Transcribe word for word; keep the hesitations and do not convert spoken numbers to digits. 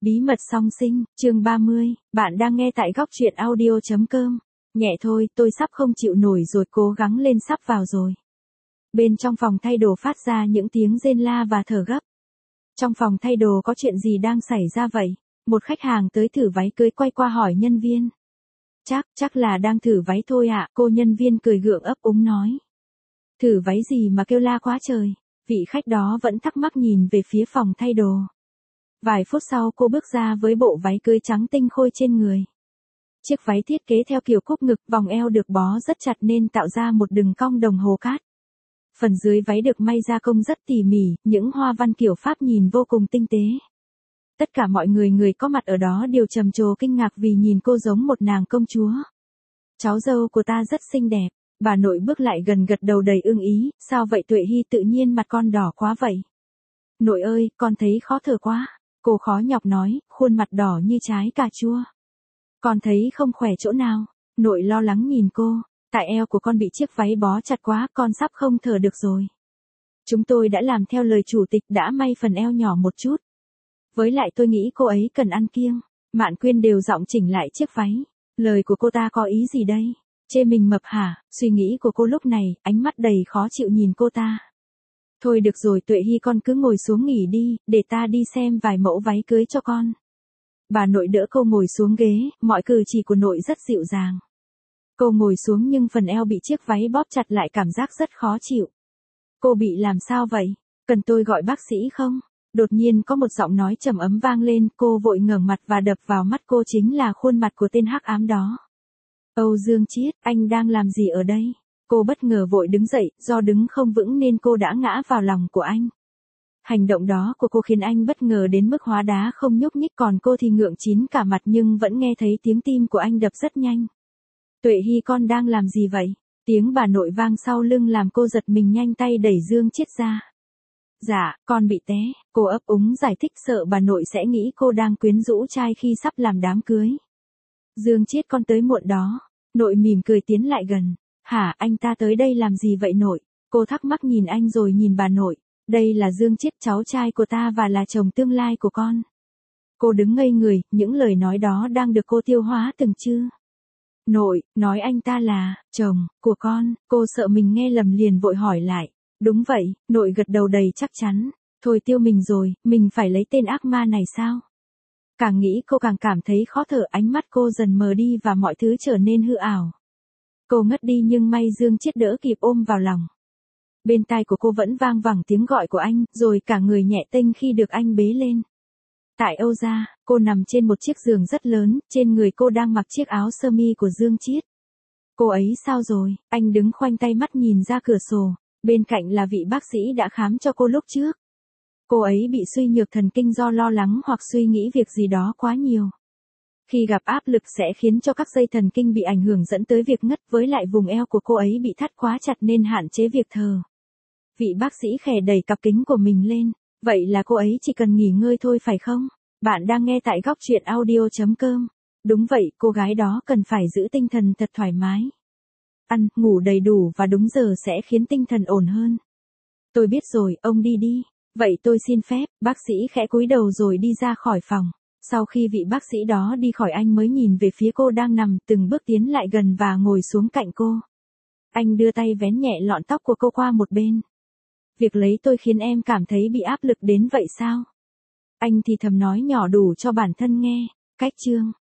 Bí mật song sinh, chương ba mươi, bạn đang nghe tại góc truyện audio chấm com. Nhẹ thôi, tôi sắp không chịu nổi rồi, cố gắng lên, sắp vào rồi. Bên trong phòng thay đồ phát ra những tiếng rên la và thở gấp. Trong phòng thay đồ có chuyện gì đang xảy ra vậy? Một khách hàng tới thử váy cưới quay qua hỏi nhân viên. Chắc, chắc là đang thử váy thôi ạ, cô nhân viên cười gượng ấp úng nói. Thử váy gì mà kêu la quá trời? Vị khách đó vẫn thắc mắc nhìn về phía phòng thay đồ. Vài phút sau cô bước ra với bộ váy cưới trắng tinh khôi trên người. Chiếc váy thiết kế theo kiểu cúc ngực, vòng eo được bó rất chặt nên tạo ra một đường cong đồng hồ cát. Phần dưới váy được may gia công rất tỉ mỉ, những hoa văn kiểu Pháp nhìn vô cùng tinh tế. Tất cả mọi người người có mặt ở đó đều trầm trồ kinh ngạc vì nhìn cô giống một nàng công chúa. Cháu dâu của ta rất xinh đẹp, bà nội bước lại gần gật đầu đầy ưng ý, sao vậy Tuệ Hy, tự nhiên mặt con đỏ quá vậy? Nội ơi, con thấy khó thở quá. Cô khó nhọc nói, khuôn mặt đỏ như trái cà chua. Con thấy không khỏe chỗ nào. Nội lo lắng nhìn cô, tại eo của con bị chiếc váy bó chặt quá, con sắp không thở được rồi. Chúng tôi đã làm theo lời chủ tịch, đã may phần eo nhỏ một chút. Với lại tôi nghĩ cô ấy cần ăn kiêng. Mạn Quyên đều giọng chỉnh lại chiếc váy. Lời của cô ta có ý gì đây? Chê mình mập hả? Suy nghĩ của cô lúc này, ánh mắt đầy khó chịu nhìn cô ta. Thôi được rồi Tuệ Hy, con cứ ngồi xuống nghỉ đi, để ta đi xem vài mẫu váy cưới cho con. Bà nội đỡ cô ngồi xuống ghế, mọi cử chỉ của nội rất dịu dàng. Cô ngồi xuống nhưng phần eo bị chiếc váy bóp chặt lại cảm giác rất khó chịu. Cô bị làm sao vậy? Cần tôi gọi bác sĩ không? Đột nhiên có một giọng nói trầm ấm vang lên, cô vội ngẩng mặt và đập vào mắt cô chính là khuôn mặt của tên hắc ám đó. Âu Dương Chiết, anh đang làm gì ở đây? Cô bất ngờ vội đứng dậy, do đứng không vững nên cô đã ngã vào lòng của anh. Hành động đó của cô khiến anh bất ngờ đến mức hóa đá không nhúc nhích, còn cô thì ngượng chín cả mặt nhưng vẫn nghe thấy tiếng tim của anh đập rất nhanh. Tuệ Hy, con đang làm gì vậy? Tiếng bà nội vang sau lưng làm cô giật mình, nhanh tay đẩy Dương Chiết ra. Dạ, con bị té, cô ấp úng giải thích, sợ bà nội sẽ nghĩ cô đang quyến rũ trai khi sắp làm đám cưới. Dương Chiết, con tới muộn đó. Nội mỉm cười tiến lại gần. Hả, anh ta tới đây làm gì vậy nội? Cô thắc mắc nhìn anh rồi nhìn bà nội. Đây là Dương Chiết, cháu trai của ta và là chồng tương lai của con. Cô đứng ngây người, những lời nói đó đang được cô tiêu hóa từng chữ. Nội, nói anh ta là chồng của con. Cô sợ mình nghe lầm liền vội hỏi lại. Đúng vậy, nội gật đầu đầy chắc chắn. Thôi tiêu mình rồi, mình phải lấy tên ác ma này sao? Càng nghĩ cô càng cảm thấy khó thở, ánh mắt cô dần mờ đi và mọi thứ trở nên hư ảo. Cô ngất đi nhưng may Dương Chiết đỡ kịp ôm vào lòng. Bên tai của cô vẫn vang vẳng tiếng gọi của anh, rồi cả người nhẹ tênh khi được anh bế lên. Tại Âu gia, cô nằm trên một chiếc giường rất lớn, trên người cô đang mặc chiếc áo sơ mi của Dương Chiết. Cô ấy sao rồi? Anh đứng khoanh tay mắt nhìn ra cửa sổ, bên cạnh là vị bác sĩ đã khám cho cô lúc trước. Cô ấy bị suy nhược thần kinh do lo lắng hoặc suy nghĩ việc gì đó quá nhiều. Khi gặp áp lực sẽ khiến cho các dây thần kinh bị ảnh hưởng dẫn tới việc ngất, với lại vùng eo của cô ấy bị thắt quá chặt nên hạn chế việc thở. Vị bác sĩ khẽ đẩy cặp kính của mình lên. Vậy là cô ấy chỉ cần nghỉ ngơi thôi phải không? Bạn đang nghe tại góc truyện audio chấm com. Đúng vậy, cô gái đó cần phải giữ tinh thần thật thoải mái. Ăn, ngủ đầy đủ và đúng giờ sẽ khiến tinh thần ổn hơn. Tôi biết rồi, ông đi đi. Vậy tôi xin phép, bác sĩ khẽ cúi đầu rồi đi ra khỏi phòng. Sau khi vị bác sĩ đó đi khỏi, anh mới nhìn về phía cô đang nằm, từng bước tiến lại gần và ngồi xuống cạnh cô. Anh đưa tay vén nhẹ lọn tóc của cô qua một bên. Việc lấy tôi khiến em cảm thấy bị áp lực đến vậy sao? Anh thì thầm nói nhỏ đủ cho bản thân nghe. Cách chương